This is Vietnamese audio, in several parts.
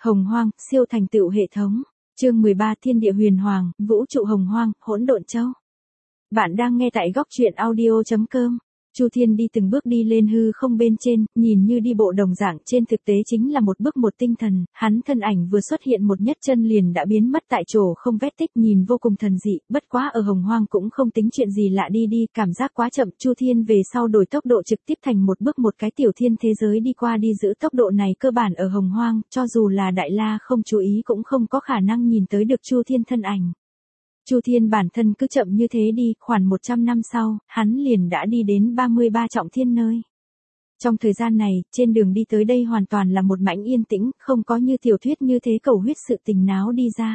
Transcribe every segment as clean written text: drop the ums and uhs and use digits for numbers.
Hồng Hoang, siêu thành tựu hệ thống. Chương 13 Thiên địa huyền hoàng, vũ trụ hồng hoang, hỗn độn châu. Bạn đang nghe tại góc truyện audio.com. Chu Thiên đi từng bước đi lên hư không bên trên, nhìn như đi bộ đồng dạng, trên thực tế chính là một bước một tinh thần, hắn thân ảnh vừa xuất hiện một nhất chân liền đã biến mất tại chỗ không vết tích, nhìn vô cùng thần dị, bất quá ở hồng hoang cũng không tính chuyện gì lạ, đi, cảm giác quá chậm, Chu Thiên về sau đổi tốc độ trực tiếp thành một bước một cái tiểu thiên thế giới đi qua, đi giữ tốc độ này cơ bản ở hồng hoang, cho dù là Đại La không chú ý cũng không có khả năng nhìn tới được Chu Thiên thân ảnh. Chu Thiên bản thân cứ chậm như thế đi, khoảng 100 năm sau, hắn liền đã đi đến 33 trọng thiên nơi. Trong thời gian này, trên đường đi tới đây hoàn toàn là một mảnh yên tĩnh, không có như tiểu thuyết như thế cầu huyết sự tình náo đi ra.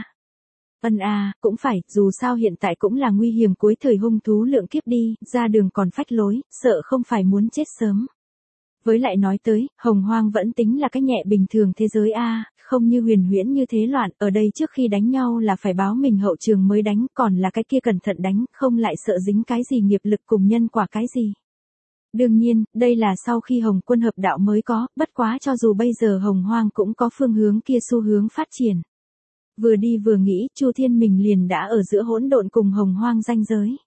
Cũng phải, dù sao hiện tại cũng là nguy hiểm cuối thời hung thú lượng kiếp đi, ra đường còn phách lối, sợ không phải muốn chết sớm. Với lại nói tới, hồng hoang vẫn tính là cái nhẹ bình thường thế giới không như huyền huyễn như thế loạn, ở đây trước khi đánh nhau là phải báo mình hậu trường mới đánh, còn là cái kia cẩn thận đánh, không lại sợ dính cái gì nghiệp lực cùng nhân quả cái gì. Đương nhiên, đây là sau khi hồng quân hợp đạo mới có, bất quá cho dù bây giờ hồng hoang cũng có phương hướng kia xu hướng phát triển. Vừa đi vừa nghĩ, Chu Thiên mình liền đã ở giữa hỗn độn cùng hồng hoang ranh giới.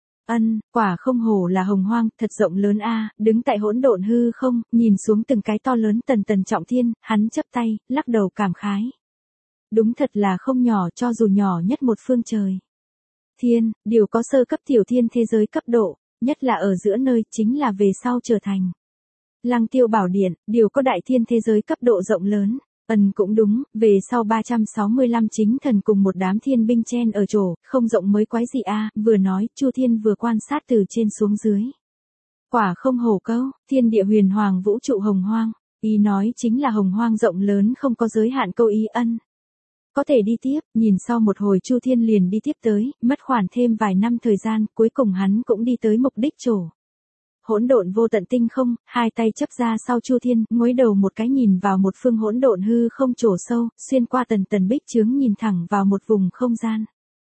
Quả không hổ là hồng hoang, thật rộng lớn đứng tại hỗn độn hư không, nhìn xuống từng cái to lớn tần trọng thiên, hắn chắp tay, lắc đầu cảm khái. Đúng thật là không nhỏ, cho dù nhỏ nhất một phương trời. Thiên, đều có sơ cấp tiểu thiên thế giới cấp độ, nhất là ở giữa nơi, chính là về sau trở thành. Lăng Tiêu Bảo Điện, đều có đại thiên thế giới cấp độ rộng lớn. Cũng đúng, về sau 365 chính thần cùng một đám thiên binh chen ở chỗ, không rộng mới quái gì vừa nói, Chu Thiên vừa quan sát từ trên xuống dưới. Quả không hổ câu, thiên địa huyền hoàng vũ trụ hồng hoang, ý nói chính là hồng hoang rộng lớn không có giới hạn câu ý Có thể đi tiếp, nhìn sau một hồi Chu Thiên liền đi tiếp tới, mất khoảng thêm vài năm thời gian, cuối cùng hắn cũng đi tới mục đích chỗ. Hỗn độn vô tận tinh không, hai tay chấp ra sau Chu Thiên, ngối đầu một cái nhìn vào một phương hỗn độn hư không chỗ sâu, xuyên qua tần bích chướng nhìn thẳng vào một vùng không gian.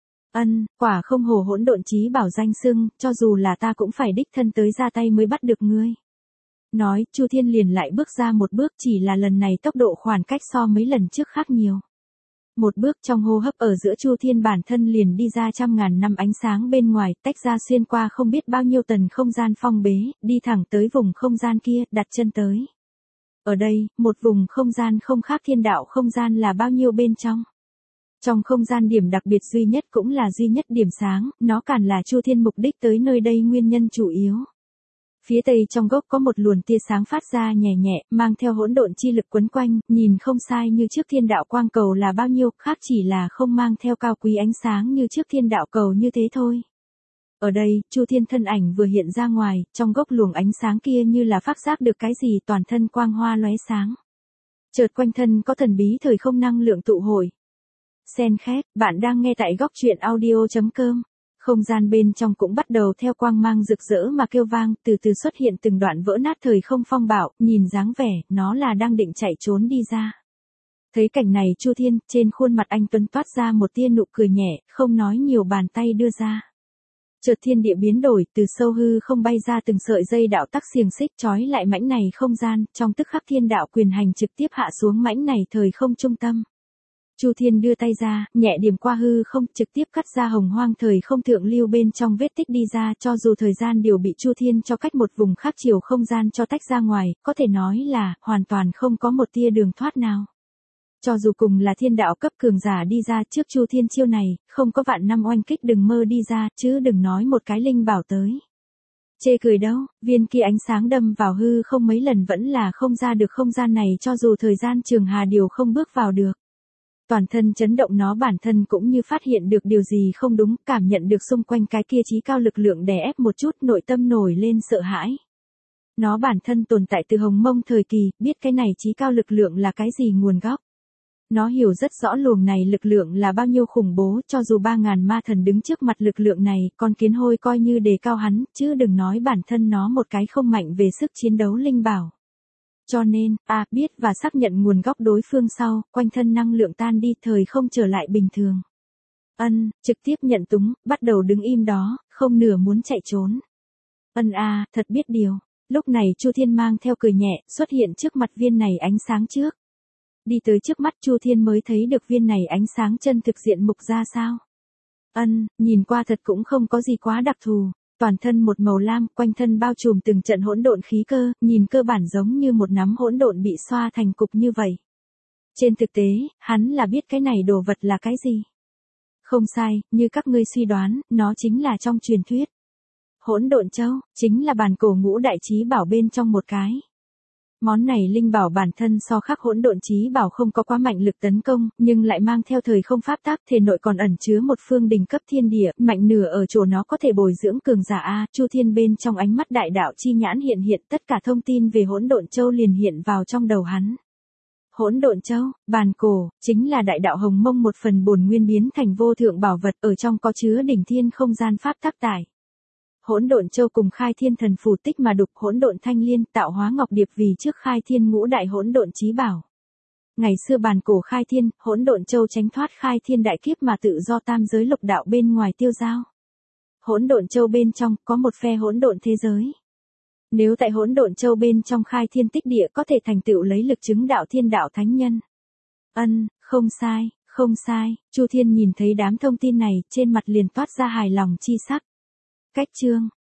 Quả không hổ hỗn độn chí bảo danh xưng, cho dù là ta cũng phải đích thân tới ra tay mới bắt được ngươi. Nói, Chu Thiên liền lại bước ra một bước, chỉ là lần này tốc độ khoảng cách so mấy lần trước khác nhiều. Một bước trong hô hấp ở giữa Chu Thiên bản thân liền đi ra trăm ngàn năm ánh sáng bên ngoài, tách ra xuyên qua không biết bao nhiêu tầng không gian phong bế, đi thẳng tới vùng không gian kia, đặt chân tới. Ở đây, một vùng không gian không khác thiên đạo không gian là bao nhiêu bên trong. Trong không gian điểm đặc biệt duy nhất cũng là duy nhất điểm sáng, nó cản là Chu Thiên mục đích tới nơi đây nguyên nhân chủ yếu. Phía tây trong gốc có một luồng tia sáng phát ra nhẹ nhẹ, mang theo hỗn độn chi lực quấn quanh, nhìn không sai như trước thiên đạo quang cầu là bao nhiêu, khác chỉ là không mang theo cao quý ánh sáng như trước thiên đạo cầu như thế thôi. Ở đây, Chu Thiên thân ảnh vừa hiện ra ngoài, trong gốc luồng ánh sáng kia như là phát giác được cái gì, toàn thân quang hoa lóe sáng. Chợt quanh thân có thần bí thời không năng lượng tụ hội. Sen khét, bạn đang nghe tại góc truyện audio.com. Không gian bên trong cũng bắt đầu theo quang mang rực rỡ mà kêu vang, từ từ xuất hiện từng đoạn vỡ nát thời không phong bạo, nhìn dáng vẻ, nó là đang định chạy trốn đi ra. Thấy cảnh này Chu Thiên, trên khuôn mặt anh tuấn toát ra một tia nụ cười nhẹ, không nói nhiều, bàn tay đưa ra. Chợt thiên địa biến đổi, từ sâu hư không bay ra từng sợi dây đạo tắc xiềng xích trói lại mảnh này không gian, trong tức khắc thiên đạo quyền hành trực tiếp hạ xuống mảnh này thời không trung tâm. Chu Thiên đưa tay ra, nhẹ điểm qua hư không, trực tiếp cắt ra hồng hoang thời không thượng lưu bên trong vết tích đi ra, cho dù thời gian đều bị Chu Thiên cho cách một vùng khác chiều không gian cho tách ra ngoài, có thể nói là, hoàn toàn không có một tia đường thoát nào. Cho dù cùng là thiên đạo cấp cường giả đi ra trước Chu Thiên chiêu này, không có vạn năm oanh kích đừng mơ đi ra, chứ đừng nói một cái linh bảo tới. Chê cười đâu, viên kia ánh sáng đâm vào hư không mấy lần vẫn là không ra được không gian này, cho dù thời gian trường hà điều không bước vào được. Toàn thân chấn động, nó bản thân cũng như phát hiện được điều gì không đúng, cảm nhận được xung quanh cái kia chí cao lực lượng đè ép một chút, nội tâm nổi lên sợ hãi. Nó bản thân tồn tại từ hồng mông thời kỳ, biết cái này chí cao lực lượng là cái gì nguồn gốc. Nó hiểu rất rõ luồng này lực lượng là bao nhiêu khủng bố, cho dù 3.000 ma thần đứng trước mặt lực lượng này, con kiến hôi coi như đề cao hắn, chứ đừng nói bản thân nó một cái không mạnh về sức chiến đấu linh bảo. Cho nên, biết và xác nhận nguồn gốc đối phương sau, quanh thân năng lượng tan đi, thời không trở lại bình thường. Trực tiếp nhận túng, bắt đầu đứng im đó, không nửa muốn chạy trốn. Thật biết điều. Lúc này Chu Thiên mang theo cười nhẹ, xuất hiện trước mặt viên này ánh sáng trước. Đi tới trước mắt Chu Thiên mới thấy được viên này ánh sáng chân thực diện mục ra sao. Nhìn qua thật cũng không có gì quá đặc thù, toàn thân một màu lam, quanh thân bao trùm từng trận hỗn độn khí cơ, nhìn cơ bản giống như một nắm hỗn độn bị xoa thành cục như vậy. Trên thực tế, hắn là biết cái này đồ vật là cái gì. Không sai, như các ngươi suy đoán, nó chính là trong truyền thuyết. Hỗn độn châu, chính là bản cổ ngũ đại chí bảo bên trong một cái. Món này linh bảo bản thân so khác hỗn độn chí bảo không có quá mạnh lực tấn công, nhưng lại mang theo thời không pháp tắc, thể nội còn ẩn chứa một phương đỉnh cấp thiên địa, mạnh nửa ở chỗ nó có thể bồi dưỡng cường giả a. Chu Thiên bên trong ánh mắt đại đạo chi nhãn hiện hiện, tất cả thông tin về hỗn độn châu liền hiện vào trong đầu hắn. Hỗn độn châu, bàn cổ, chính là đại đạo hồng mông một phần bổn nguyên biến thành vô thượng bảo vật, ở trong có chứa đỉnh thiên không gian pháp tắc tải. Hỗn độn châu cùng khai thiên thần phù tích mà đục hỗn độn thanh liên tạo hóa ngọc điệp vì trước khai thiên ngũ đại hỗn độn chí bảo. Ngày xưa bàn cổ khai thiên, hỗn độn châu tránh thoát khai thiên đại kiếp mà tự do tam giới lục đạo bên ngoài tiêu dao. Hỗn độn châu bên trong có một phe hỗn độn thế giới. Nếu tại hỗn độn châu bên trong khai thiên tích địa có thể thành tựu lấy lực chứng đạo thiên đạo thánh nhân. Không sai, không sai, Chu Thiên nhìn thấy đám thông tin này, trên mặt liền toát ra hài lòng chi sắc. Cách chương